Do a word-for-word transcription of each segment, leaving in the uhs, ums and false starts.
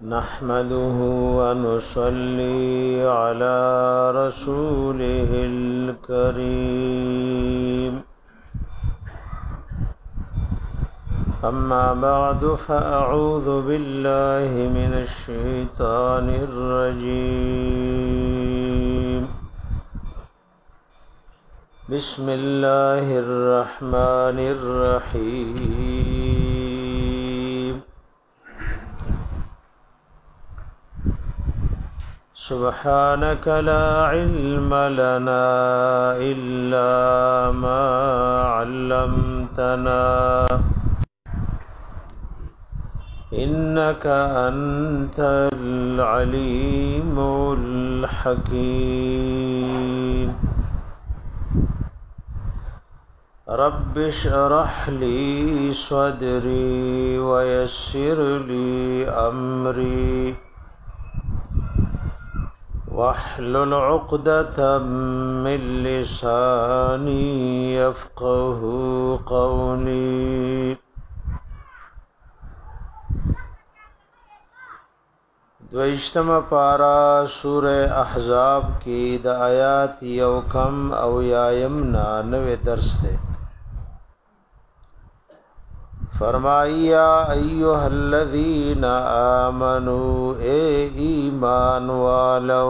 نحمده ونصلي على رسوله الكريم أما بعد فأعوذ بالله من الشيطان الرجيم بسم الله الرحمن الرحيم سبحانك لا علم لنا إلا ما علمتنا إنك أنت العليم الحكيم رب اشرح لي صدري ويسر لي أمري واحلل عقدة من لساني يفقه قولي دویشتم پارا سورہ احزاب کی د آیات یو کم او یایم نانوے درس تے فرمائی یا ایوہ الذین آمنوا اے ایمان والو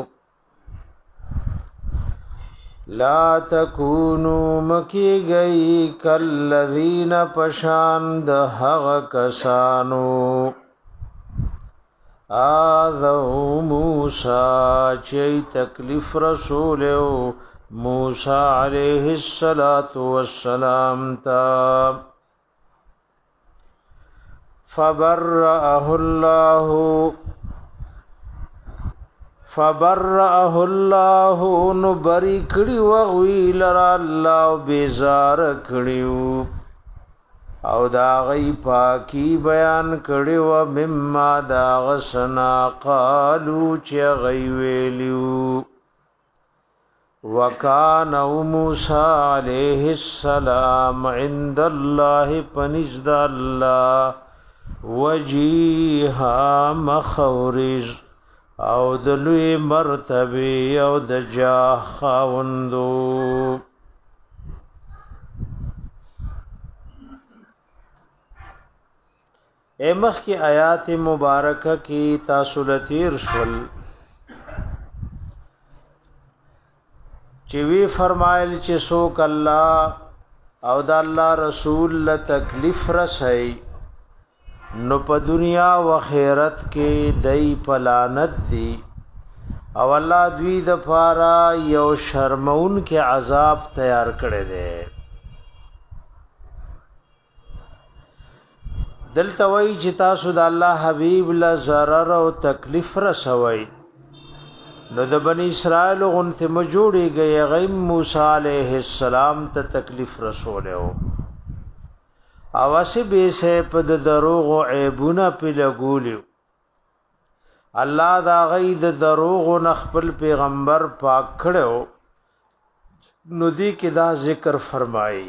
لا تکونوا مکی گئی کالذین پشاند حغ کسانو آذو موسیٰ چی تکلیف رسول موسیٰ علیہ السلام تا فبرأه اللہ فبرأه اللہ نبری کڑی وغوی لرا اللہ بیزار کڑیو او دا غی پاکی بیان کړي و مما دا غسنا قالو چې غی ویلیو وکانو موسی علیہ السلام عند الله پنځد الله وجیها مخورج او دلوی مرتبه او د جاه خاوندو ایمخ کی آیات مبارکہ کی تاسولتیر شول چوی فرمائل چی سوک اللہ او دا اللہ رسول لتکلیف رسائی نو پا دنیا و خیرت کے دی پلانت دی او اللہ دوی دا پارا یو شرمون کے عذاب تیار کرے دے دلته وای چې تاسو د الله حبیب له zarar او تکلیف رسوي نو د بنی اسرائیل غنته مجوړي گئے غیم موسی علیہ السلام ته تکلیف رسوله او اسی به سه په دروغ او عیبونه په لګولیو الله دا غي د دروغ او خپل پیغمبر پاک کړو نو دی کې دا ذکر فرمایي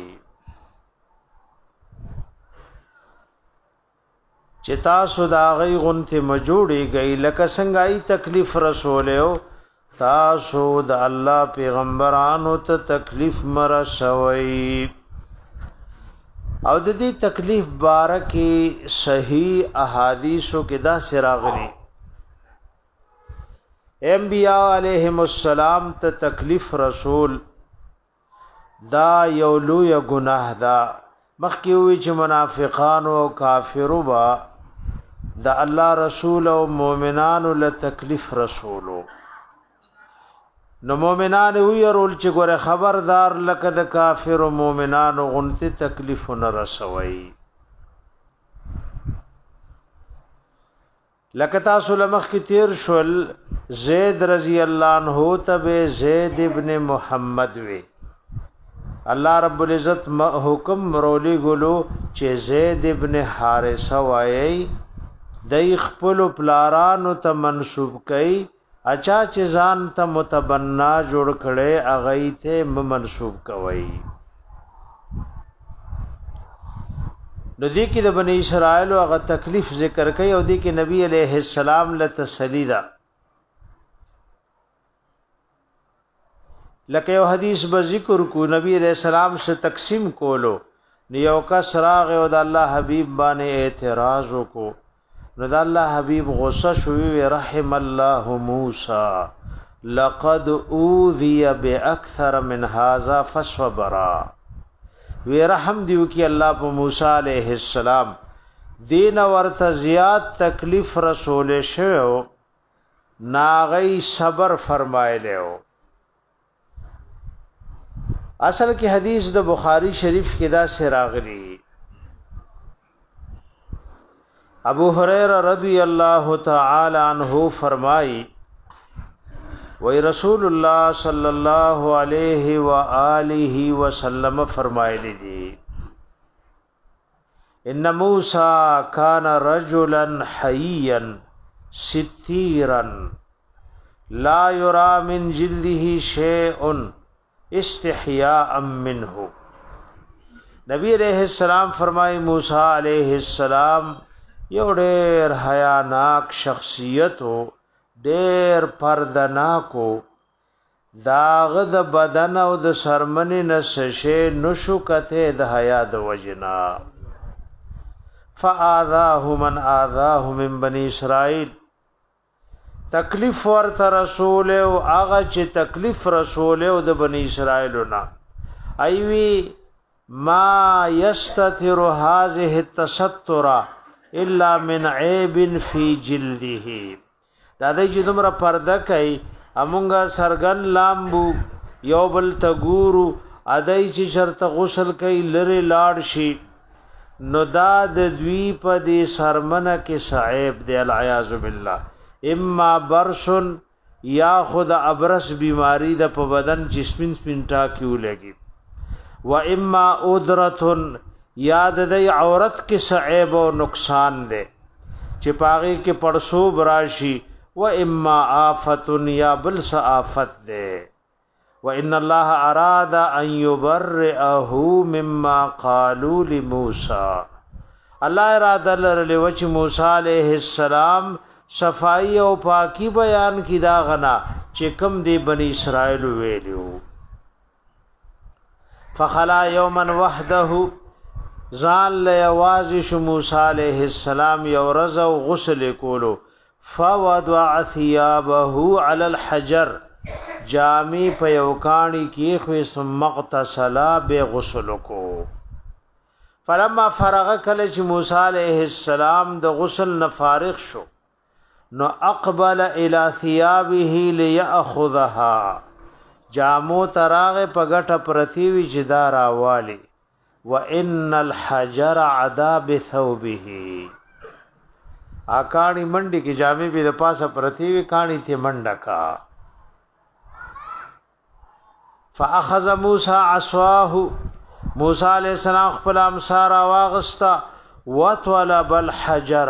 چتا سودا غي غنته مجوړي گئی لکه څنګه ای تکلیف رسولیو تاسو د الله پیغمبرانو ته تکلیف مرسوي او د دې تکلیف بارکه صحیح احادیثو کې دا سراغلي انبیاء علیهم السلام ته تکلیف رسول دا یو لوی گناه دا مخکې وی چې منافقان او کافرو با دا الله رسول او مؤمنانو له تکلیف رسولو نو مؤمنان وی رول چې ګوره خبردار لکه د کافر او مؤمنانو غنته تکلیف نه رسوي لکه تاسو لمخ کې تیر شول زید رضی الله عنه ته زید ابن محمد وی الله رب العزت حکم رولی ګلو چې زید ابن حارثه وایي د خپل پلارانو ته منسوب کړي اچا چې ځان ته متبنا جوړ کړي اغه ته منسوب کوي نو دې کې د بنی اسرائیل هغه تکلیف ذکر کوي او دې کې نبی علیہ السلام له تسلی ده. لکه یو حدیث به ذکر کو نبی علیہ السلام سے تقسیم کولو نیو کس راغ او د الله حبیب باندې اعتراض کو نو د الله حبیب غصه شوی رحم الله موسی لقد اوذي باكثر من هذا فصبر وی رحم دیو کی الله په موسی علیہ السلام دین ورته زیات تکلیف رسول شو ناغی صبر فرمایله. اصل کی حدیث د بخاری شریف کې دا سے راغلی ابو هريره رضی اللہ تعالی عنہ فرمائی وی رسول اللہ صلی اللہ علیہ وآلہ وسلم فرمائے دی ان موسیٰ کان رجلا حییا ستیرا لا یرا من جلده شیء استحیاء منه. نبی علیہ السلام فرمائی موسیٰ علیہ السلام یو ډیر حیاناک شخصیت ہو ډیر پردناکو داغ د بدن او د سرمنی نسشه نشو کته د حیا د وجنا فآذاه من آذاه من بني اسرائیل تکلیف ورت رسول او هغه چې تکلیف رسول او د بنی اسرائیلنا ایوی ما یستتر هذه التستر الا من عیب فی جلده دا دای چې دومره پرده کوي امونګه سرګن لامبو یو بل تګورو ادای چې شرط غسل کوي لری لاړ شي نو دا د دوی په دې سرمنه کې صعيب دی العیاذ بالله اما برسن یا خود ابرس بیماری د په بدن جسمین سپینټا کیو لګي و اما ادرتن یاد د عورت کې صعيب او نقصان دی چې پاغي کې پړسوب راشي و اما آفت یا بلس آفت دے و ان اللہ اراد ان یبرئه مما قالوا لموسی اللہ ارادہ لرلی وچ موسی علیہ السلام صفائی او پاکی بیان کی دا غنا چکم دی بنی اسرائیل ویلیو. فخلا یوما وحده زان لیوازش موسی علیہ السلام یورز و غسل کولو فوضع ثيابه على الحجر جامی په یوکانی کې خو ثم اغتسل بغسل کو فلما فرغ کله چې موسی علیہ السلام د غسل نه فارغ شو نو اقبل الى ثيابه ليأخذها جامو تراغ پګټ پرتیوی جدار والی وان الحجر عذاب ثوبه اکانی منډي کی جامې به د پاسه پرتیوی کانی ته منډه کا فاخذ موسی عصاه موسی علیہ السلام خپل امسار واغستا وطلب الحجر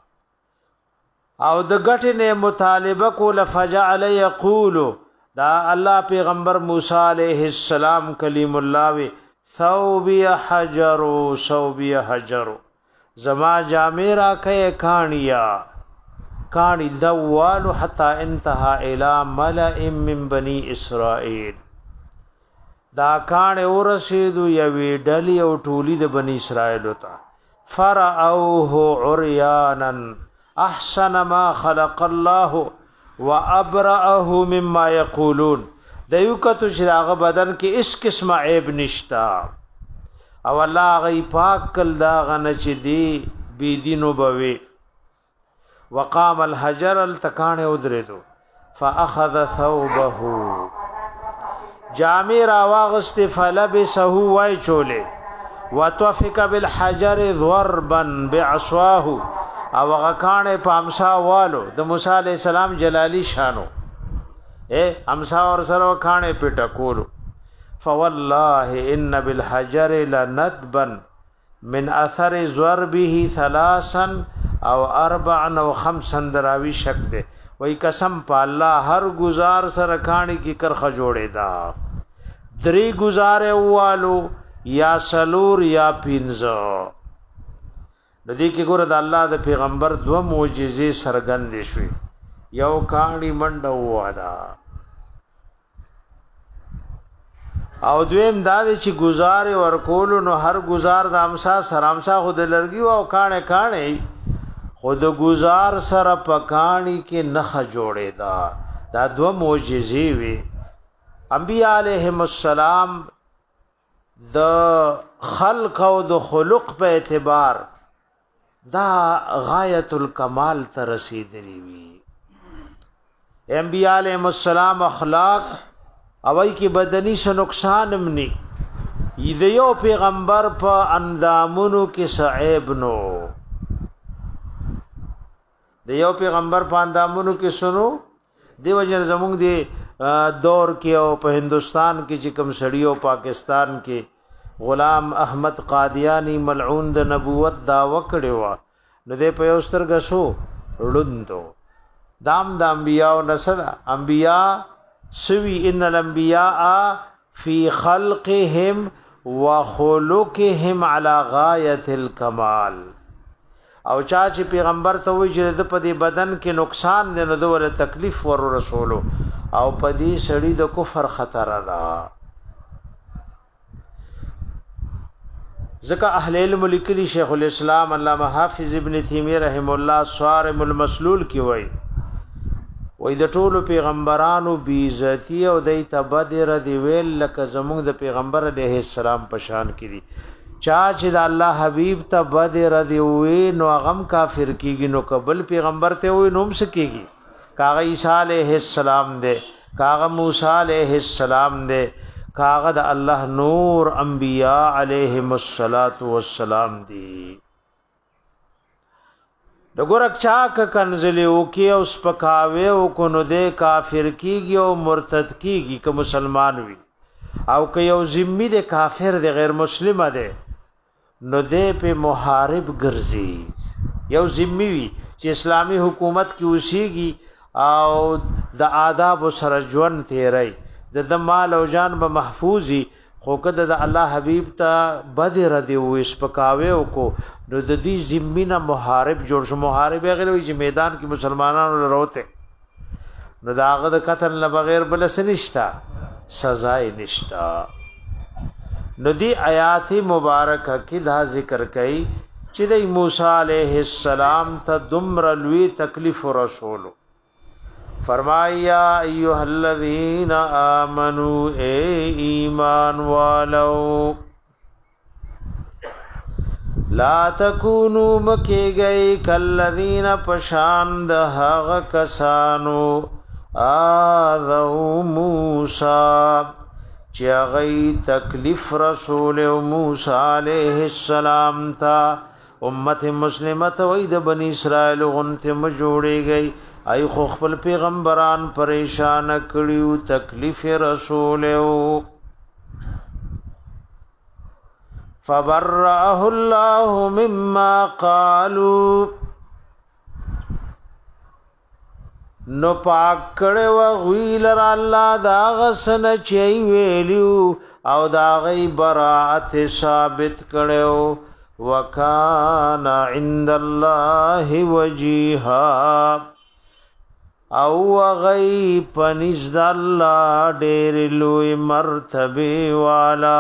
او د غټنه مطالبه کول فجعل یقول دا الله پیغمبر موسی علیہ السلام کلیم الله وی ثوبی حجر ثوبی حجر زما جامرا کئ کانیا کانی دوال حتا انتها الى ملئ من بني اسرائيل دا کان ورسید یوی ډلی او ټولی د بنی اسرائیل وتا فرعوه عريانا احسن ما خلق الله وابرأه مما يقولون دایو کتو چې هغه بدن کې اس قسم عیب نشتا او الله غي پاک کل دا غن چې دی بی دینو بوي وقام الحجر التکان ودردو فاخذ ثوبه جامع راواغست فلبسه وای چوله وتوفق بالحجر ضربا بعصاه او غکانه پامسا والو د موسی علی السلام جلالی شانو اے امسا اور سره کانه پټه کولو فوالله ان بالحجر لندبا من اثر ضربه ثلاثا او اربعا او خمسا دراوی شک دے وای قسم په الله هر گزار سره کانی کی کرخه جوړې دا دری گزار والو یا سلور یا پینزو ندی کې ګوره د الله د پیغمبر دو معجزې سرګندې شوې یو کاڼي منډه واده او دویم دا چې گزار ورکول نو هر گزار د امسا سرامسا خود لرګي او کانه کانه خود گزار سره پکانی کې نخ جوړې دا دا دو معجزې وي انبیاء علیهم السلام د خلق او د خلق په اعتبار دا غایت الکمال ته رسیدلی وي انبیاء علیهم السلام اخلاق اوای کی بدنی سے نقصان منی د یو پیغمبر په اندامونو کې صعيب نو د یو پیغمبر په اندامونو کې سنو دیو جن زمونږ دی دور کې او په هندستان کې چې کوم سړیو پاکستان کې غلام احمد قادیانی ملعون د نبوت دا وکړي وا نو دې په اوستر غسو ړوندو دام د انبیاء نسدا انبیاء سوی ان الانبیاء فی خلقهم وخلقهم على غایت الکمال او چا چې پیغمبر ته وی چې د پدی بدن کې نقصان دی نو دوله تکلیف ور رسولو او پدی سړی د کفر خطر ده ځکه اهل علم لیکلي شیخ الاسلام علامه حافظ ابن تیمیه رحم الله صارم المسلول کی وای وای د ټولو پیغمبرانو بی عزتی او د تبدر دی ویل لکه زموږ د پیغمبر علیه السلام پشان کړي چا چې د الله حبیب ته بدر دی وی نو غم کافر کیږي نو قبل پیغمبر ته وی نوم سکیږي کاغه عیسی علیه السلام دے کاغه موسی علیه السلام دے کاغه د الله نور انبیاء علیهم الصلاۃ والسلام دی د ګورک چا ک کنزلی او کې او سپکاوي او کو نو دے کافر کیږي او مرتد کیږي ک مسلمان وي او ک یو ذمہ د کافر د غیر مسلم ده نو دې په محارب ګرځي یو ذمہ وي چې اسلامی حکومت کې اوسېږي او د آداب سره ژوند تیری د مال او جان به محفوظي خو کده د الله حبیب ته بدر دی او سپکاوي او کو نو د دې ذمہ محارب جوړ شو محارب غیر وي چې میدان کې مسلمانانو لروته نو داغه د قتل نه بغیر بل څه نشتا سزا نشتا نو دی آیات مبارکه کې دا ذکر کړي چې د موسی علیه السلام ته دمر لوی تکلیف رسول فرمایا ایها الذین آمنو اے ایمان والو لا تکونو مکی گئی کالذین پشاند هغ کسانو آذو موسی چی غی تکلیف رسول موسی علیہ السلام تا امت مسلمت وید بنی اسرائیل غنت مجوڑی گئی ای خو خپل پیغمبران پریشان کړیو تکلیف رسول فبرأه الله مما قالوا نو پاک کړه و ویلر الله دا غسن چي ویلو او دا غي براءت ثابت کړو وکانا عند الله وجيها او غي پنځ د الله ډېر لوی مرتبه والا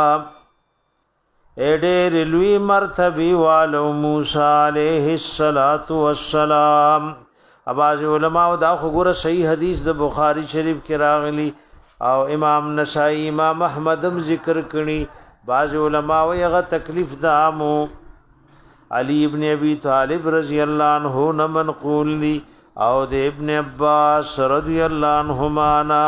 ډېر لوی مرتبه والو موسی عليه السلام اباظ علماء دا خبره صحیح حدیث د بخاری شریف کې راغلی او امام نسائی امام احمدم ذکر کړي بعض علماء یغه تکلیف دامو علی ابن ابي طالب رضی الله عنه نه منقول دي او د ابن عباس رضی الله عنهما نا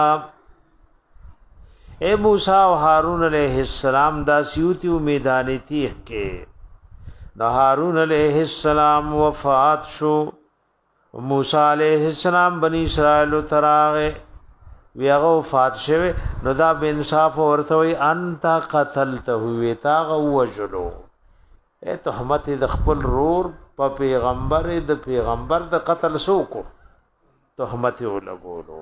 اے موسی او هارون علیہ السلام دا سیوتی میدان تیه کې د هارون علیہ السلام وفات شو موسی علیہ السلام بنی اسرائیل تراغه ویغه وفات شوه نو دا به انصاف ورته وي انت قتلته وی تا وجلو اے تهمت د خپل رور په پیغمبر د پیغمبر د قتل سوکو تهمت ولګولو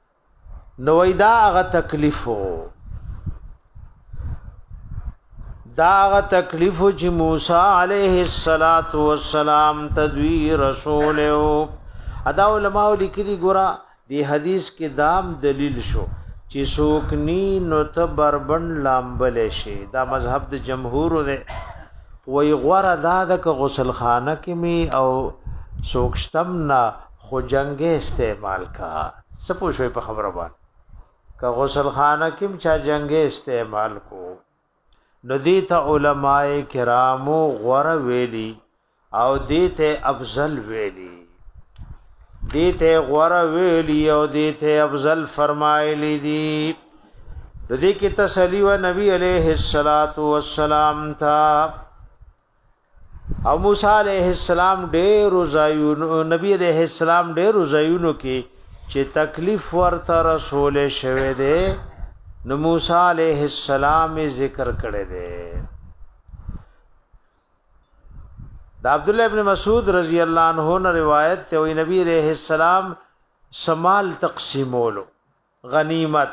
نو ایدا هغه تکلیفو دا تکلیف چې موسی علیه السلام تدوی رسول او ادا علماء لیکلي ګورا دی حدیث کې دام دلیل شو چې سوکنی نو ته بربند لامبل شي دا مذهب د جمهور دی وی غوړه دا د غسل خانه کې می او سوکشتم نه خو جنگ استعمال کا سپو شوي په خبره باندې که غسل خانه کې چا جنگ استعمال کو ندی ته علماء کرامو غوړه ویلي او دیته افضل ویلي دیته غوړه ویلي او دیته افضل فرمایلی دي دې کې تسلی و نبی عليه الصلاة والسلام تا او موسی علیہ السلام ډېر زایونو نبی علیہ السلام ډېر زایونو کې چې تکلیف ورته رسول شوه دې نو موسی علیہ السلام ذکر کړی دی دا عبد الله ابن مسعود رضی الله عنه نے روایت ته وی نبی علیہ السلام سمال تقسیمولو غنیمت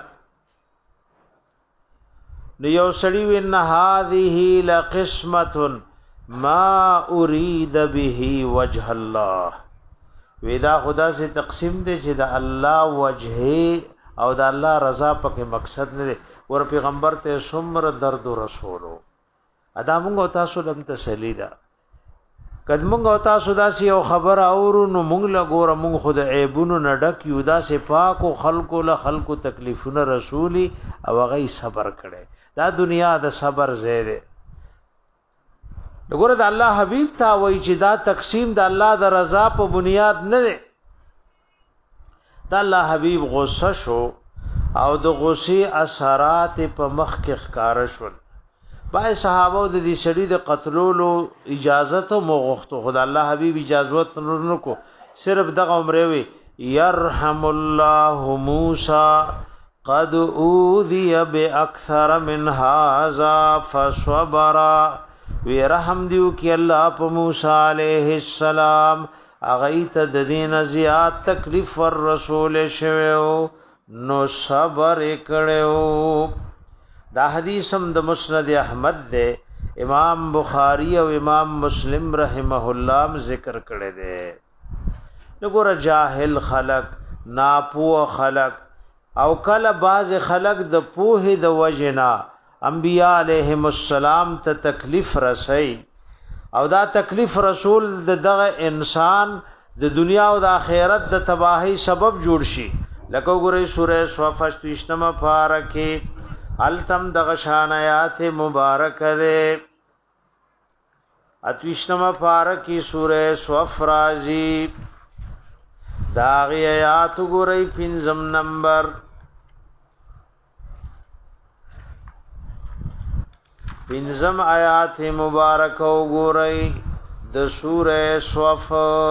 نو یو سړی وین هذه لقسمه ما اريد به وجه الله ودا خدا سے تقسیم دے چې د الله وجه او د الله رضا پکې مقصد نه دی ور پیغمبر ته سمر درد رسولو ادا موږ تاسو لم تسلی دا کله موږ تاسو داسې یو خبر اورو نو موږ لا ګور موږ خود عیبونو نډک یو داسې پاکو خلقو له خلقو تکلیفونه رسولي او غي صبر کړي دا دنیا د صبر زیاده وګوره د الله حبیب تا وای چې دا تقسیم د الله د رضا په بنیاد نه دی د الله حبیب غصه شو او د غصې اثرات په مخ کې ښکار شول بای صحابه د دې شړې د قتلولو اجازه ته موغختو خدای الله حبیب اجازه ورنه کو صرف دغه عمره وي يرحم الله موسی قد اوذي باكثر من هذا فصبر وی رحم دیو کی الله په موسی علیہ السلام اغیت د دین زیات تکلیف ور رسول شویو نو صبر کړو دا حدیث هم د مسند احمد دے امام بخاری او امام مسلم رحمه الله ذکر کړی دے وګور جاهل خلق ناپو خلق او کله باز خلق د پوهه د وجنا انبیاء علیہم السلام ته تکلیف رسي او دا تکلیف رسول د دغه انسان د دنیا او د آخرت د تباہی سبب جوړ شي لکه وګورئ سورہ صف اشتما پارکه التم دغه شان آیات مبارک ده اتوشتما پارکی سورہ صف رازی داغی آیات وګورئ پنځم نمبر پنځم آیات مبارک وګورئ د سورہ صف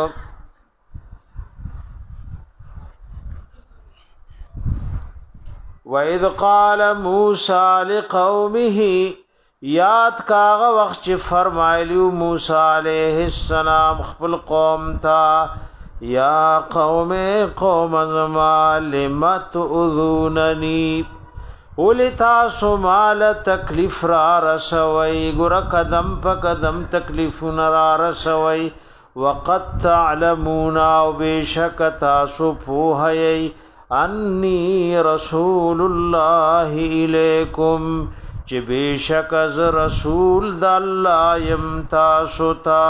وَإِذْ قَالَ مُوسَى لِقَوْمِهِ یاد کاغه وخت چې فرمایلیو موسی علیہ السلام خپل قوم تا یا قوم قوم زما لم تؤذوننی ولتا سمال تکلیف را رسوي ګر قدم په قدم تکلیف را رسوي وقد تعلمون او بشک تاسو پوهی انی رسول الله الیکم چې بشک از رسول د الله يم تاسو ته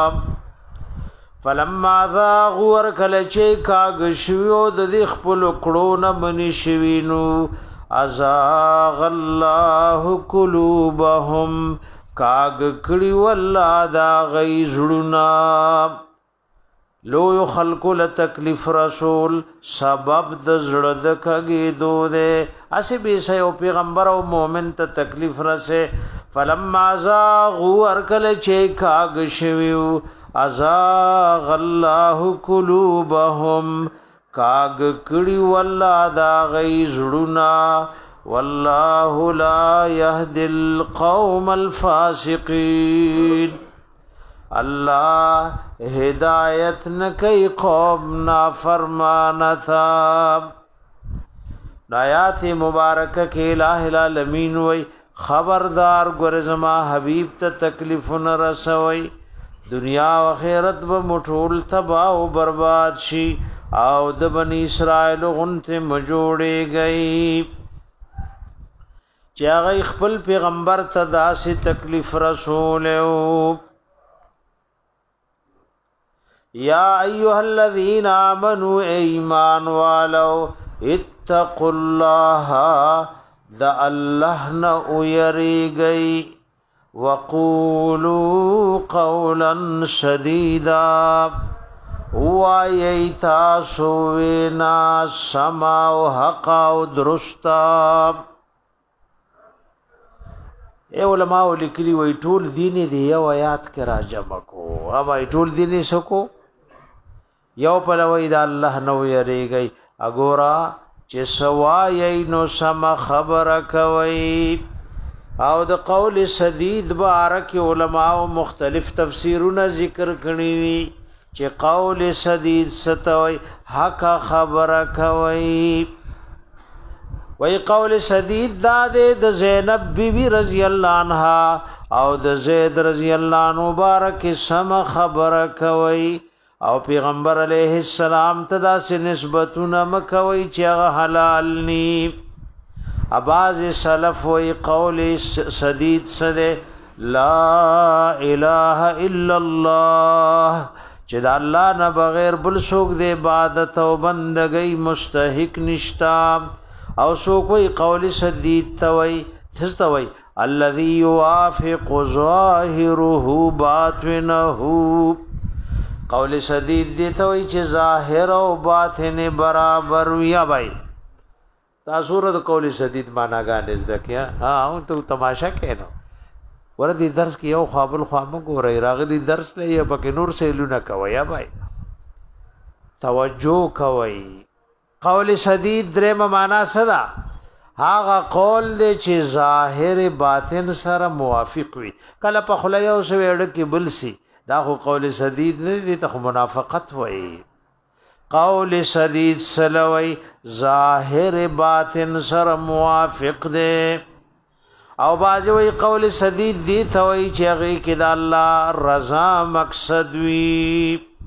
فلما ذاغور کله چې کاغ شویو د خپل کړو نه بنی شوینو ازاغ الله قلوبهم کاغ کړي والله دا غي زړونا لو یو خلق له تکلیف رسول سبب د زړه د کګي دوده اسی به سه او پیغمبر او مؤمن ته تکلیف رسه فلما ازاغ ورکل چې کاغ شویو ازاغ الله قلوبهم کاغ کړي والله دا غي زړونا والله لا يهدي القوم الفاسقين الله هدایت نکي قوم نافرمان تھا آیات مبارکه کې الہ العالمین وی خبردار ګور زما حبیب ته تکلیف نه رسوي دنیا او آخرت به مټول تباہ او برباد شي او د بنی اسرائیل غنته مجوړي گئی چې هغه خپل پیغمبر ته داسې تکلیف رسول او یا ایها الذین آمنوا ایمان والو اتقوا الله د الله نه ويریږئ وقولوا قولا سديدا وایي تاسو وینا سما او حق او درستا اے علماء لیکلي وای ټول دین دی یو آیات کې راجمع کو اوبای ټول دین سکو یو په لوی د الله نو یریږي اګورا چې سوای نو سم خبره کوي او د قول سدید بارک علماء مختلف تفسیرونه ذکر کړي چې قول سدید ستوي حق خبره کوي وی قول سدید دا د زینب بی بی رضی الله عنها او د زید رضی الله عنه مبارک سم خبره کوي او پیغمبر علیه السلام تدا سے نسبتونه مکوي چې هغه حلال ني اباز سلف وی قول سدید سده لا اله الا الله چې د الله نه بغیر بل څوک د عبادت او بندګۍ مستحق نشتا او سو کوئی قول سدید توي تستوي الذي يوافق ظاهره باطنه قول سدید دی توي چې ظاهر او باطن برابر ویا بھائی تاسو ور د قول سدید معناګانې زده کیا ها او ته تماشا کینو ورته درس کې یو خپل خامو ګورې راغلي درس نه یې پکې نور سیلونه کوي بھائی توجه کوي قول سدید درې معنا صدا هاغه قول دې چې ظاهر باطن سره موافق وي کله په خلای او سویړ کې بلسي دا خو قول سدید نه دي ته منافقت وای قول سدید سلوي ظاهر باطن سره موافق دي او باز وی قول سدید دي ته وای چې هغه کې د الله رضا مقصد وي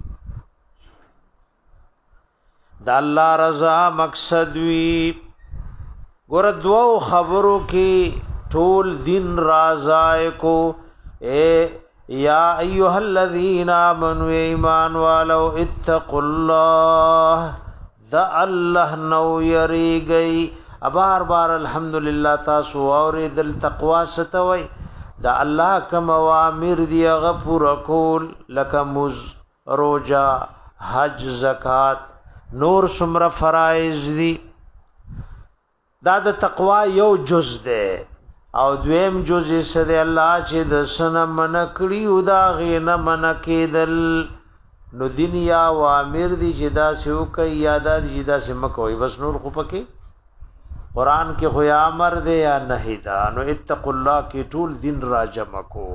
د الله رضا مقصد وی ګور دوو خبرو کې ټول دین رضای کو اے یا ایها الذین آمنوا ایمان والو اتقوا الله ذا الله نو یریږي بار بار الحمدلله تاسو اوریدل تقوا ستوي دا الله کوم اوامر دی غفور کول لک مز روزه حج زکات نور سمره فرائض دي دا د تقوا یو جز ده او دویم جز یې سده الله چې د سن من کړیو دا غینه من کېدل نو دنیا او امر دي چې دا سو کوي یادات چې دا سم کوي بس نور خو پکې قران کې خو یا امر ده یا نهی دا نو اتقوا الله کې ټول دین را جمع کو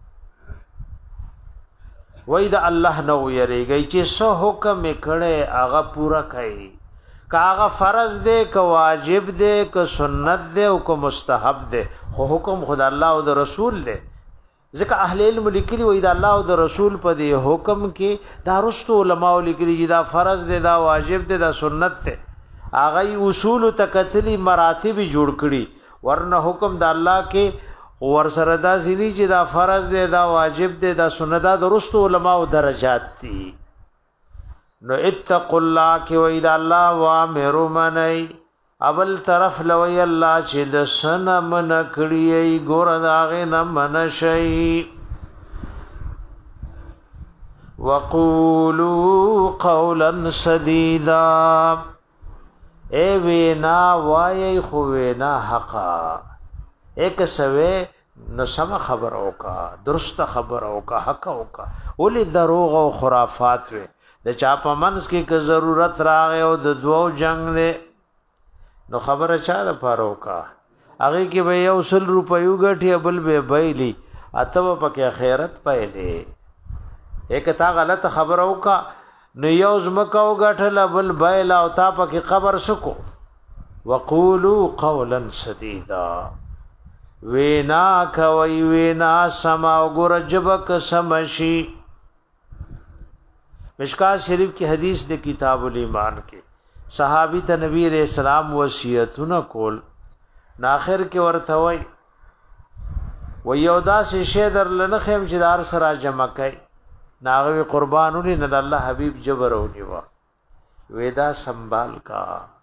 وای دا الله نو یریږي چې سو حکم کړي هغه پورا کوي کاغه فرض دے که واجب دے که سنت دے او که مستحب دے خو حکم خدا الله او د رسول دے ځکه اهل علم لیکلي وای دا الله او د رسول په دی حکم کې دا رستو علماء لیکلي دا فرض دے دا واجب دے دا سنت دے اغه اصول تکتلی مراتب جوړ کړي ورنه حکم د الله کې ور سره دا ځلی چې دا فرض دے دا واجب دے دا سنت دا رستو علماء درجات دي نو اتقوا الله کې وای دا الله وامر منای اول طرف لوی الله چې د سن من کړی ګور داغه نه من شي وقولوا قولا سديدا اے وینا وای خو وینا حقا ایک سوي نو سم خبر اوکا درست خبر اوکا حق اوکا ولې دروغ او خرافات وي د چا په منځ کې که ضرورت راغی او د دوو جنگ دی نو خبره چا د پاره وکا هغه کې به یو سل روپیو ګټي بل به بایلی اته په خیرت پایلې یک تا غلط خبره وکا نو یو زمکا او ګټل بل بایلا او تا په قبر سکو وقولوا قولا سديدا وینا کوي وینا سما وګور جبک سمشي مشکات شریف کی حدیث د کتاب الایمان کې صحابی ته نبی علیہ السلام وصیتونه کول ناخر کې ورته وای و یو داسې شی در لنخم چې دار سره جمع کوي ناغوی قربانونی نه د الله حبیب جبرونی وا ودا سنبال کا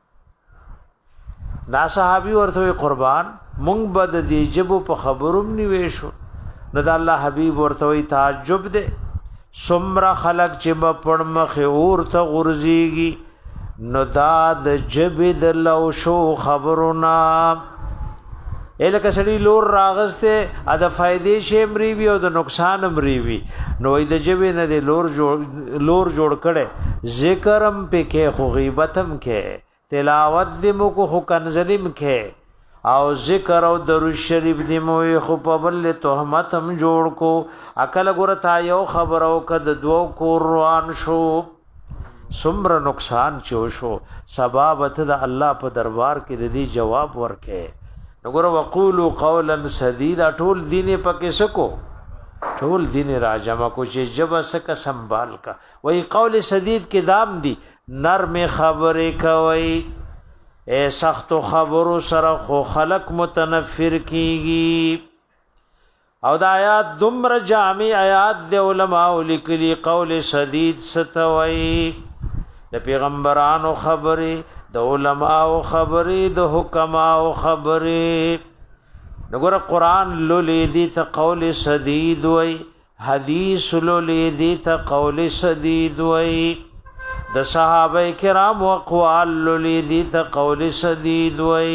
نا صحابي ورته قربان مونږ بد دی جبو په خبروم نیوي شو نو د الله حبیب ورته تعجب ده سمرا خلق چې په پړمخ اور ته غرزيږي نو دا د جبې د لو شو خبرونه الکه سړي لور راغسته ا د فائدې شی مری وی او د نقصان مری وی نو د جبې نه د لور جوړ لور جوړ کړي ذکرم په کې خو غیبتم کې تلاوت دې مو کو کنزلم کې او ذکر او درود شریف دې مو خو په بل تهمت هم جوړ کو عقل ګور تا یو خبر او کد دو قرآن شو سمر نقصان چو شو سبابت د الله په دربار کې د دې جواب ورکې نګور وقولو قولا سديدا ټول دین پکې سکو ټول دین راجما کو چې جب سک سنبال کا وای قول سدید کې دام دی نرم خبرې کوي اے سخت خبرو سره خو خلق متنفر کیږي او د آیات دمر جامع آیات د علماء لیکلي قول سدید ستوي د پیغمبرانو خبرې د علماء خبرې د حکماء خبرې نګور قران لولې دي ته قول سدید وای حدیث لولې دي ته قول سدید وای د صحابه کرام او اقوال لولې دي ته قول سدید وای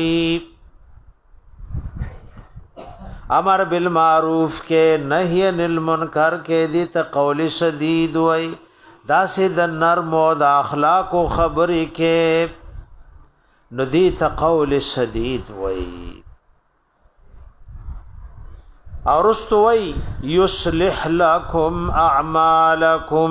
امر بالمعروف کې نهی عن المنکر کې دي ته قول سدید وای داسې د نرم او د اخلاق او خبرې کې ندی ته قول سدید وای اور استوي يصلح لكم اعمالكم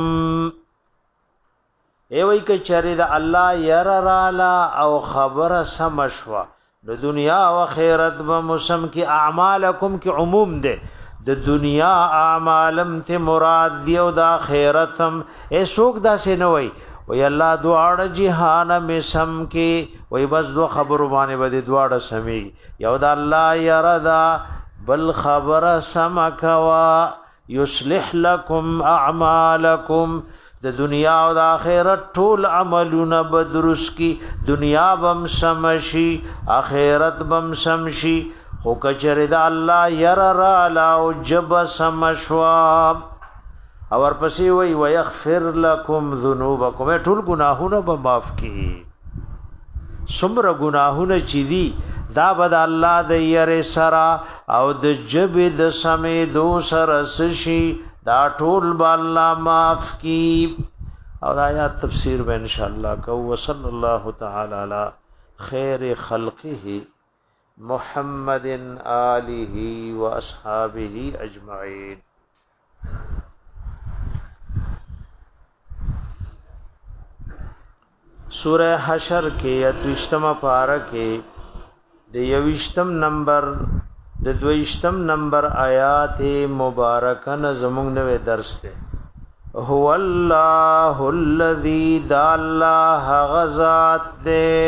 ای وای ک چری د الله ير رالا او خبره سمشوا د دنیا او آخرت به مسم کی اعمالکم کی عموم ده د دنیا اعمالم ته مراد دی او د آخرتم ای سوک دا سينوي وی الله دواړه جهان می سم کی وی بس دو خبرو باندې بده دواړه سمي یو د الله يردا بل خبر سمکوا یصلح لكم اعمالکم د دنیا او د آخرت ټول عملونه بدرس کی دنیا بم سمشي آخرت بم سمشي خو کچره د الله ير را لا او جب سمشوا اور پسې وی ويغفر لكم ذنوبكم ټول گناهونه به معاف کی څومره گناهونه چي دي دا بد الله د یری سرا او د جب د سمې دو سره سشي دا ټول به الله معاف کی او دا آیات تفسیر به ان شاء الله کو وصلی الله تعالی علی خیر خلقه محمد آله واصحابه اجمعین سورہ حشر کې اتوشتمه پارا کې د یوشتم نمبر د دویشتم نمبر آیات مبارکه زمونږ نوې درس ته هو الله الذی دا الله غزاد دے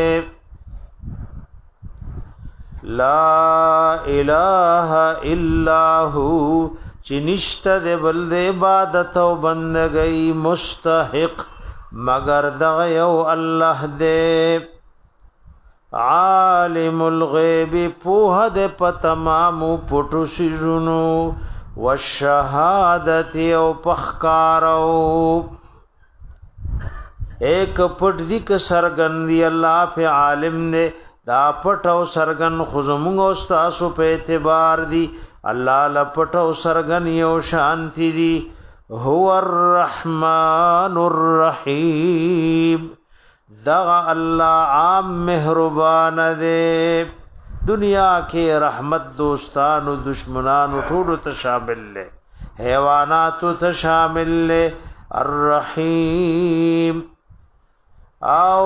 لا الہ الا هو چنشت دے بلد عبادت و بندگی مستحق مگر دغ یو الله دے عالم الغیب پوہ دے پتمامو پٹو سیزنو والشہادت او پخکارو ایک پٹ دیک سرگن دی اللہ پہ عالم دے دا پٹ او سرگن خزمونگ استاسو پہ اعتبار دی اللہ لپٹ او سرگن یو شانتی دی هو الرحمن الرحیم دغا اللہ عام مہربان دے دنیا کے رحمت دوستان و دشمنان ټول ته شامل لے حیوانات ته شامل لے الرحیم او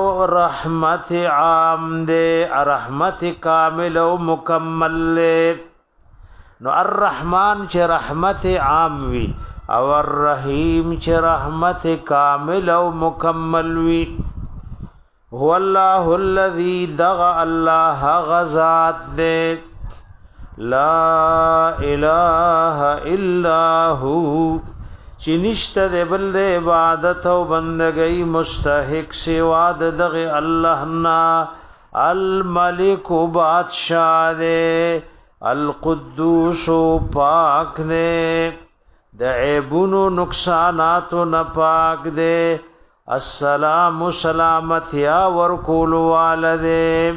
رحمت عام دے رحمت کامل و مکمل لے نو الرحمن چې رحمت عام وي او الرحیم چې رحمت کامل او مکمل وي. هو الله الذي دغ الله غزاد دے لا اله الا هو چې نشته د بل د عبادت او بندګۍ مستحق سوا د دغه الله نا. الملک بادشاہ دے القدوس پاک دے د عیبونو نقصاناتو نه پاک دے. السلام سلامت یا ورکول والده.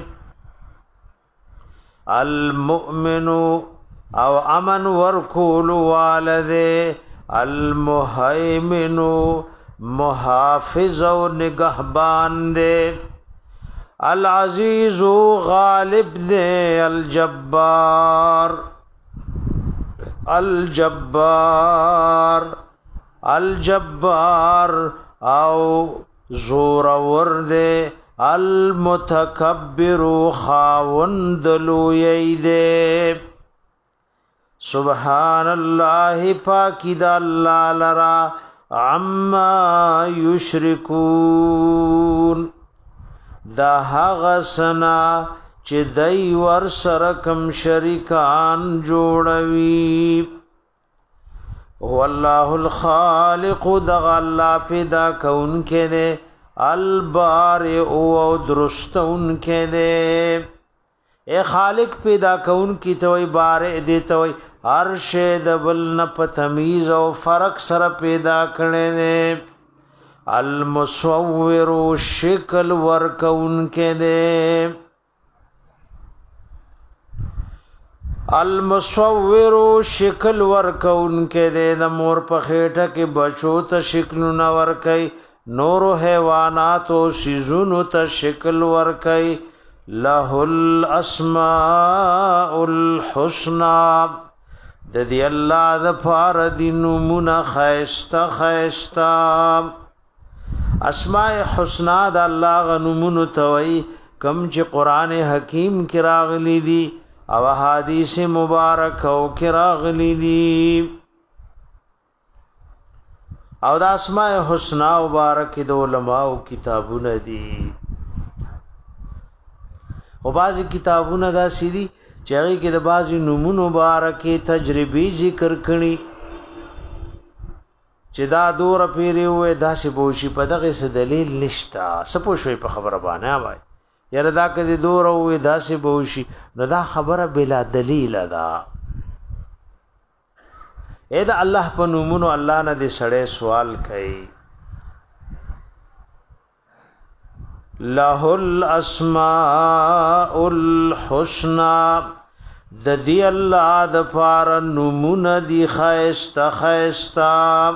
المؤمن او امن ورکول والده. المهیمن محافظ و نگہبان دے. العزیز غالب دے. الجبار الجبار الجبار او زور ورده. المتکبر خاوند لوی دے. سبحان الله پاکی دا اللہ لرا عما یشرکون دا هغسنا چې دای ور سره کم شریکان جوړوي. هو الله الخالق دغ الله پیدا کون کې دے. البارئ او درستون کې دے. اے خالق پیدا کون کی توي بارئ دی توي هر شی د بل نه په تمیز او فرق سره پیدا کړي دے. المصور شکل ور کون کې دے. المصور شکل ور کون کې دے. د مور په خېټه کې بچو ته شکل نو ور کوي. نور حیوانات او سيزونو ته شکل ور کوي. له الاسماء الحسنى د دې الله د فار دینو مون خيستا خيستا اسماء حسنا د الله غنمون توي کم چې قران حکیم کې راغلي دي او حدیث مبارک او کې راغلي دي. او د اسماء حسنا مبارک د علماء کتابونه دي. او بعضی کتابونه دا سیدی چاہی کې د بعضی نمون مبارکی تجربی ذکر کړي چې دا دور پیری وې دا سی بوشي په دغه څه دلیل نشتا. سپو شوي په خبره باندې وای یره دا کې دور وې دا سی بوشي نو دا خبره بلا دلیل ده. اې دا الله په نومونو الله نه دې سړې سوال کوي. له الاسماء الحسنى د دی الله د فار نمون دی خیستا خیستا.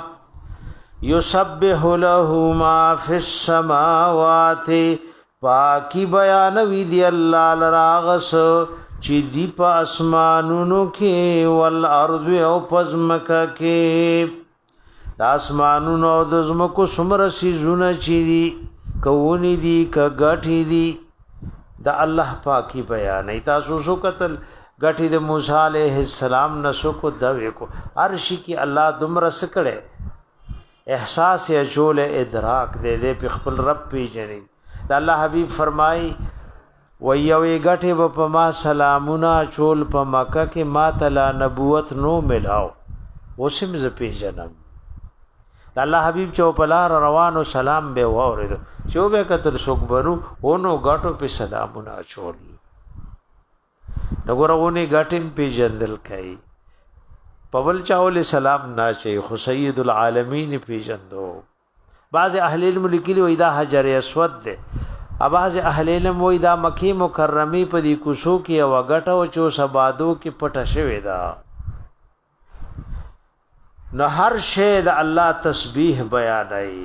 یسبح له ما فی السماوات پاکی بیان وی دی الله لراغس چې دی په اسمانونو کې والارض او پزمکه کې. د اسمانونو او د زمکو څومره سيزونه چې دي کونی دی ک غټی دی د الله پاکی بیان. تاسو سو قتل غټی د موسی علیہ السلام نسو کو دوی کو عرش کی الله دمر سکړه احساس یا جول ادراک دے دے په خپل رب پیژنې. د الله حبیب فرمای و یوې غټه په ما سلامونه چول په مکه کې ما تعالی نبوت نو ملاو وسم ز پیژنم. د الله حبیب چوپلار روانو سلام به وورید چوبه کتل سوګبرو اونو غټو په سلامونه چول دغورونی غټیم پیژندل کای پول چاول سلام نا چي خو سید العالمین پیژندو. بعض اهل علم لیکلي وای دا حجر اسود ده. ا بعض اهل علم وای دا مکی مکرمه په دی کوسو کې او غټو چو سبادو کې پټه شوی دا. نو هر شی د الله تسبیح بیانای.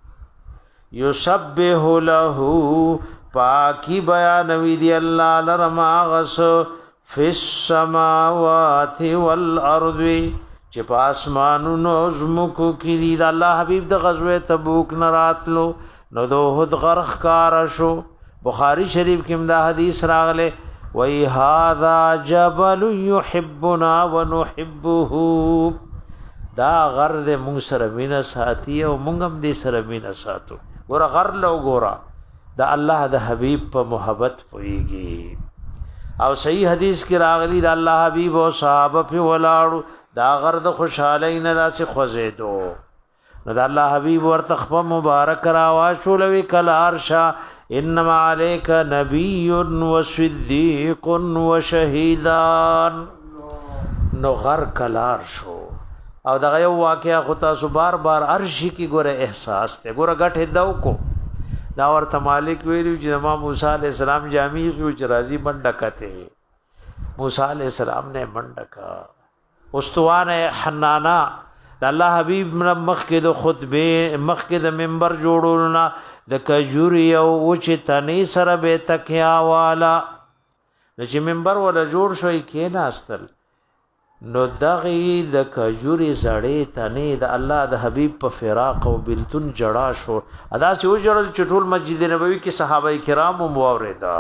یسبح له پاکی بیانوی دی الله لرما غس فی السماوات والارض چې په اسمانونو زمکو کې دی. د الله حبیب د غزوه تبوک نه راتلو نو دوه غرخ کار شو. بخاری شریف کې دا حدیث راغله وی هذا جبل يحبنا ونحبه دا غر دې مونږ سره مینا ساتي او مونږ هم دې سره مینا ساتو ګور غر لو ګورا دا الله د حبيب په محبت پويږي او صحیح حدیث کې راغلی دا الله حبيب او صحابه په ولاړو دا غر د خوشالۍ نه داسې خوځېدو نو دا الله حبيب ورته خپل مبارک را واشولوي کل ارشا انما عليك نبي وصديق وشهيدان نو غر کلار شو او دغه یو واقعیا خو تاسو بار بار ارشی کی ګوره احساس ته ګوره غټه داو کو دا ورته مالک ویلو چې امام موسی علی السلام جامع کی چرازی منډکته موسی علی السلام نے منډکا استوان حنانا د الله حبیب مخ کې د خطبه مخ کې د منبر جوړولنا د کجوري او چې تنی سره به تکیا والا چې منبر ولا جوړ شوی کې ناستل نو دغی د کجوري زړې تنه د الله د حبيب په فراق او بلتون جړا شو ادا سی و جړل چټول مسجد نبوي کې صحابه کرام مو اوریدا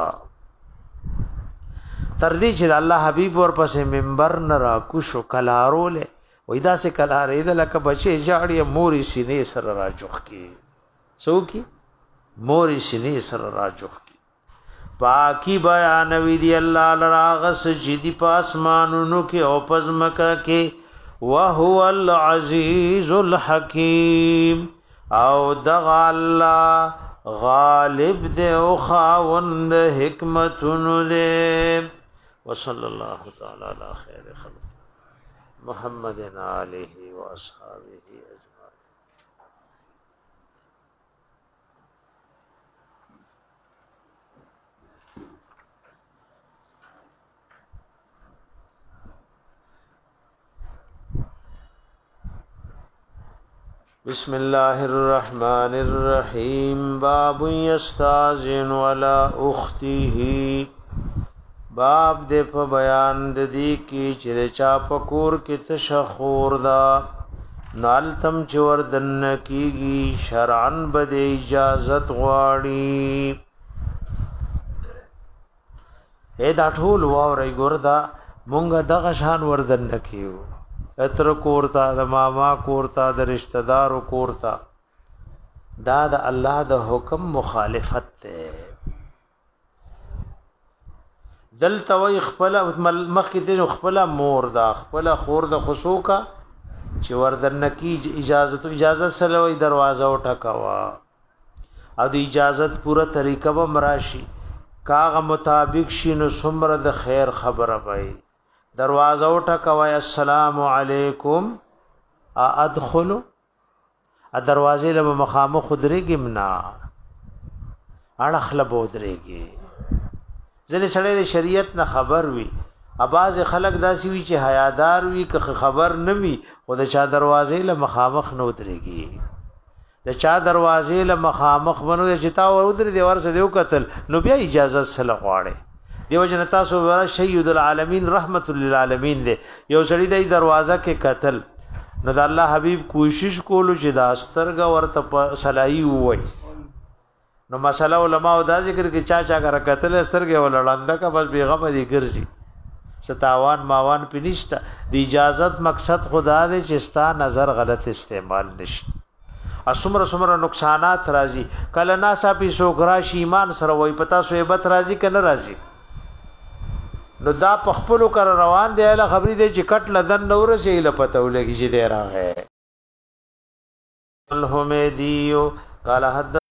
تر دې چې الله حبيب ورپسې منبر نه را کو شو کلارول وای دا سه کلارې د لکه بچي جاړي موري سینې سره راجوخ کی سو کی موري سینې سره راجوخ کی پاکی بیان وی دی الله لراغس جدی پاسمانونو کې او پزمکا کې وهو العزیز الحکیم او دغ الله غالب دے او خاوند حکمتونو دے وصلی اللہ تعالی علی خیر خلق محمد علیہ و اصحابہ بسم اللہ الرحمن الرحیم باب یستاذن ولا اخته باب دے په بیان د دې کې چې چا پکور کې تشخور دا نال تم چور دن کیږي شرعن بد اجازت غواړي اې دا ټول ووري ګوردا مونږ دغه شان وردن کیو اتر کورتا د ماما کورتا د رشتہ دارو کورتا دا د الله د حکم مخالفت ته دل توي خپل مخ کې خپل مور دا خپل خور د خصوکا چې وردن کی اجازه اجازه سره دروازه وټکوا او د اجازت پورا طریقه به مراشي کاغه مطابق شینو سمره د خیر خبره وای دروازه وټکوي السلام علیکم ادخلوا دروازه له مخامخ خدريږي منا اړخ له بودريږي ځلې سړی د شریعت نه خبر وي اباز خلق داسي وي چې حیادار وي که خبر نه وي خو د چا دروازه له مخامخ نه ودرېږي د چا دروازه له مخامخ بنو چې تا ودرې دی ورسره دیو قتل نو بیا اجازه سره غواړي دیو جن تاسو ور سید العالمین رحمت للعالمین دی یو سړی د دروازه کې قتل نو د الله حبیب کوشش کولو چې د استرګه ورته صلاحي وای نو مسله علماء دا ذکر کې چا چا غره قتل استرګه ولړنده کا بس بیغمه دي ګرځي ستاوان ماوان پینشت د اجازت مقصد خدا دې چې ستا نظر غلط استعمال نشي اسمر سمر نقصانات راځي کله ناسا پی سوګرا شي ایمان سره وای پتا سویبت راځي کنه راځي نو دا پخپلو کر روان دی له خبرې دی چې کټ لدن نور شي له پته ولګي چې دی راغی الحمیدیو قال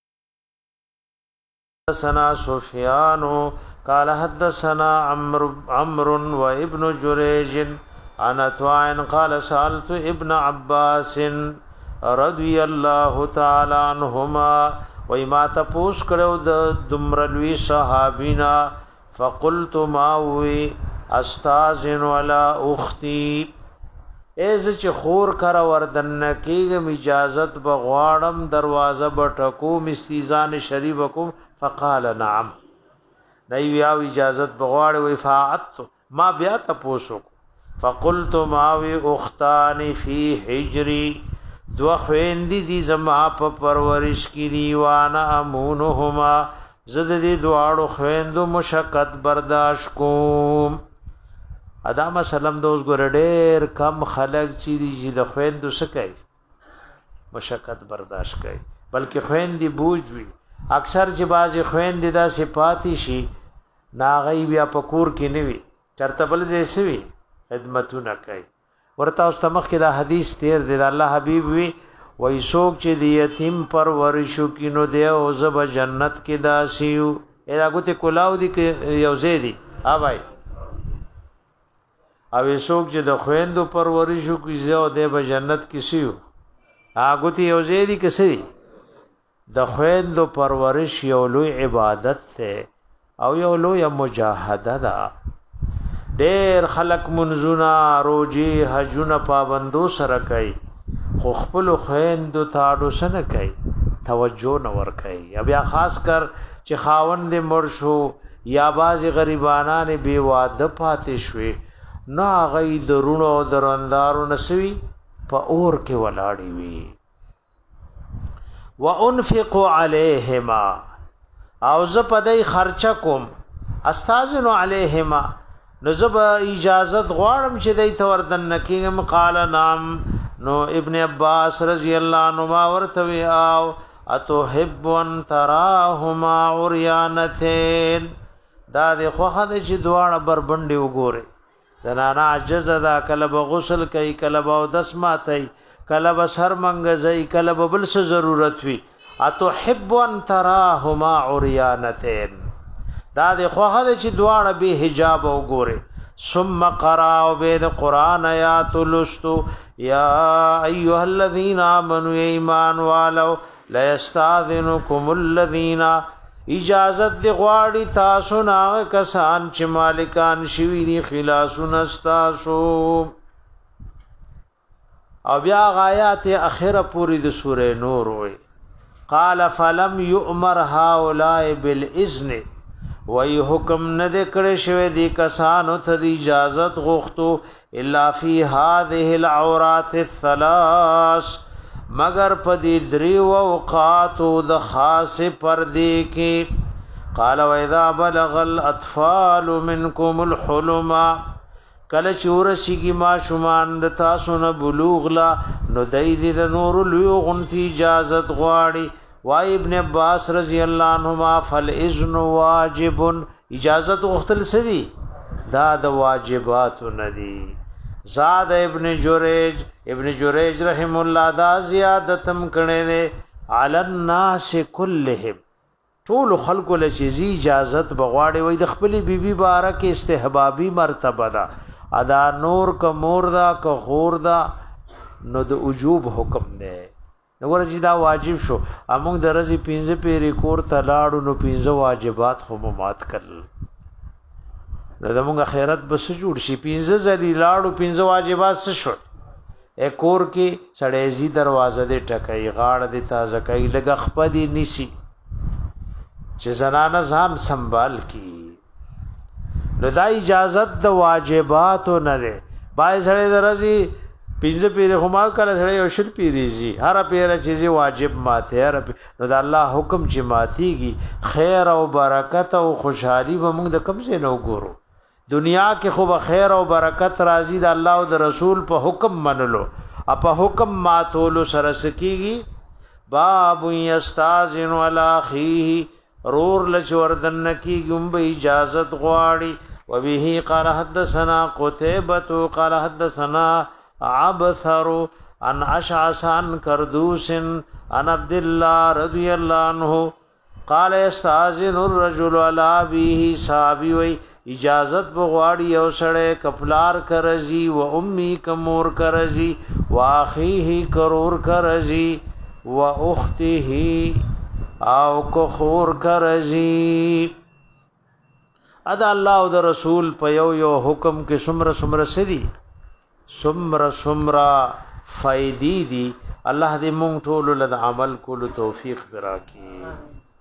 حدثنا سفیان قال حدثنا عمرو عمرو وابن جريج عن عطاء قال سألت ابن عباس رضي الله تعالى عنهما وما تپوس کړو د دمرلوی صحابینا فقلت ما وی استاذن ولا اختي از چې خور کرا وردن کېږم اجازت بغواړم دروازه بټکو مستیزان شریبکم فقال نعم نئی بیا اجازت بغواړ وی فاعت ما بیا تاسو فقلت ما وی اختان فی حجری دو خويندې دي زما په پرورش کې دی وانا امونهما زد دې دواړو خويندو مشقت برداشت کوم. ادا مسلم دوس ګور ډېر کم خلق چې د خويندو سکای مشقت برداشت کوي، بلکې خويندې بوج وي. اکثر چې بازي خويندې دا صفاتی شي ناغي بیا پکور کې نه وي، چرته بل ځای سوي خدمتونه کوي. ورته اوس تمخ کې دا حدیث تیر دی، الله حبیب وی وای څوک چې د یتیم پرورشو کینو دی او زب جنت کې داسیو. اې هغه ته کلاو دی کې یو زیدي ها بھائی، او څوک چې د خويندو پرورشو کې زو دی به جنت کې سیو. هغه ته یو زیدي کې سي د خويندو پرورش یو لوی عبادت ته او یو لوی مجاهده ده. ډېر خلق منزونه روزي حجونه پابندو سره کوي، خو خپل خويندو تاړو سره کوي، توجه نه ور کوي. بیا خاص کر چې خاوند مړ شو یا باز غریبانان بي واده پاتې شوي، نه غي درونو درندارو نسوي په اور کې ولاړی وي. وانفق عليهما او ز پدای خرچه کوم استاذن عليهما نو زب اجازت غواړم چې دای ته وردن نکیم. قال نام نو ابن عباس رضی الله عنهما ورته او اتحب ان تراهما عريانتين، دا د خوخه د چې دواړه بربندې وګوره. زنانا عجز دا کله به غسل کوي، کله به دس ماتي، کله به سر منګزي، کله به بل څه ضرورت وي. اتحب ان تراهما عريانتين، دا د خوخه د چې دواړه به حجاب وګوره. ثم قرأ وبيد قرآن آيات لستو يا أيها الذين آمنوا ایمان والو لا يستاذنكم الذين اجازت دی غواړي تاسو نه کسان چې مالکان شوی دي خلاصون استاسو. او بیا آیات اخره پوری د سوره نور وي. قال فلم يؤمر هؤلاء بالاذن، وی حکم نه دکړې شوی دی کسانو ته د اجازت غوښتو الا فی هذه العورات الثلاث، مگر په دې دریو اوقاتو د خاص پردې کې. قال واذا بلغ الاطفال منکم الحلم، کله چې ورسیږي ما شومان د تاسو نه بلوغ لا نو دای دې د نور لوی غنتی اجازت غواړي. وای ابن عباس رضی الله عنهما فالاذن واجب، اجازت غختل سدي دا د واجبات ندي. زاد ابن جریج ابن جریج رحم الله دا زیادتم کړي نه علی الناس كلهم، ټول خلق له چیزی اجازت بغواړي. وای د خپل بیبي بارک استحبابي مرتبه ده، ادا نور ک مور دا ک خور دا نو د وجوب حکم ده. نو ورځي دا واجب شو، امون درځي پینځه پیری کور ته لاړو نو پینځه واجبات خو مات کړل. نو زمونږ خیرت بس جوړ شي، پینځه ځلی لاړو پینځه واجبات څه شو. ا کور کې سړې زی دروازه دې ټکای، غاړه دې تازه کوي، لګ خپدي نسی چې زنانه ځان سنبال کی. نو دا اجازت د واجباتو نه ده. بای سړې درځي پینځه پیری خما کله سره یو شل پیری زی، هر پیره چیزی واجب ماته هر نو د الله حکم چې ماتيږي خیر او برکت او خوشحالي به موږ د کم څه نو ګورو. دنیا کې خو خیر او برکت راځي د الله او د رسول په حکم منلو، په حکم ماتولو سره سکیږي. باب یستاذن علی اخیه، رور لچوردن کیږي به اجازت غواړي. وبه قال حدثنا قتيبة قال حدثنا عبثر عن اشعث عن كردوس عن عبد الله رضي الله عنه قال يستاذن الرجل على ابيه، صحابي وي اجازت بغواړي او سړی کفلار کرزي و امي کمور کرزي و اخيه کرور کرزي و اخته او کخور کرزي. ادا الله او د رسول په یو یو حکم کې سمره سمره سدي سمرا سمرا فائدی دی. الله دې مونږ ټول له عمل کولو توفیق راکړي.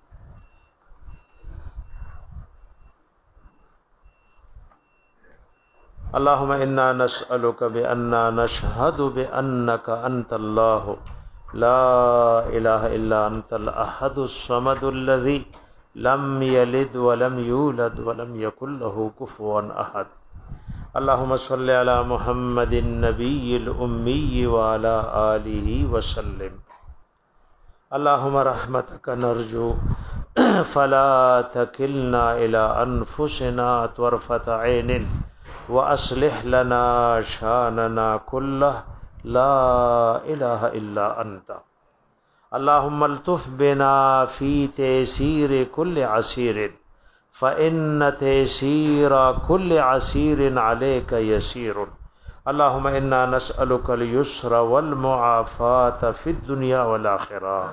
اللهم انا نسألك بأننا نشهد بأنك انت الله لا اله الا انت الاحد الصمد الذي लम यलिद वलम यूलद वलम यकुल लहू कुफुवन अहद। अल्लाहुम्मा सल्लि अला मुहम्मदिन नबिय्यिल उम्मी व अला आलिहि वसल्लिम। अल्लाहुम्मा रहमतक नरजू फला तकिलना इला अनफुसिना तर्फत ऐनिन व अस्लिह लना शानना कुल्लह ला इलाहा इल्ला अंता। अल्लाहुम्मा अल्तुफ बिना फी तैसीर कुल्ल असीरिन फ़इन्न तैसीर कुल्ल असीरिन अलैका यसीरुन। अल्लाहुम्मा इन्ना नस्अलुकल युस्रा वल मुआफ़ात फ़िद दुनिया वल आखिरह।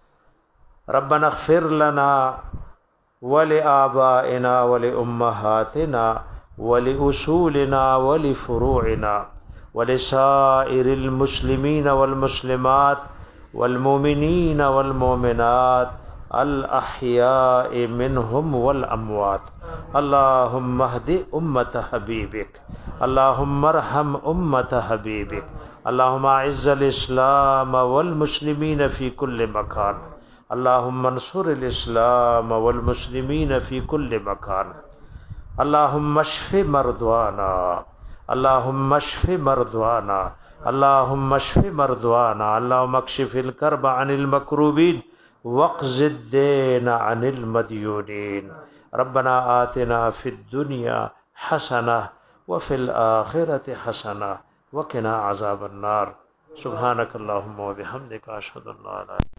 रब्बना इग़फ़िर लना व लि आबाइना व लि उम्महातिना व लि उसूलिना व लि फ़ुरूइना व लि साइरिल मुस्लिमीन वल मुस्लिमात वल मोमिनीन वल मोमिनात अल अहयाइ मिनहुम वल अमवात। अल्लाहुम्मा हदि उम्मत हबीबिक, अल्लाहुम्मा अरहम उम्मत हबीबिक, अल्लाहुम्मा अइज़्ज़िल इस्लाम वल मुस्लिमीन फ़ी कुल्लि मकान, अल्लाहुम्मा अंसुरिल इस्लाम वल मुस्लिमीन फ़ी कुल्लि मकान। अल्लाहुम्मा अश्फ़ि मर्दाना, अल्लाहुम्मा अश्फ़ि मर्दाना, अल्लाहुम्मा अश्फ़ि मर्दाना, अल्लाहुम्मा अक्शिफ़िल कर्ब अनिल मकरूबीन वक़्ज़िद देन अनिल मदयूनीन। रब्बना आतिना फ़िद दुनिया हसना व फ़िल आखिरति हसना व क़िना अज़ाबन नार। सुब्हानकल्लाहुम्मा व बिहम्दिका अशहदु अन ला इलाहा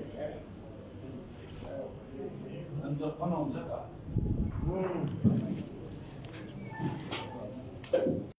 Anza pana olacak.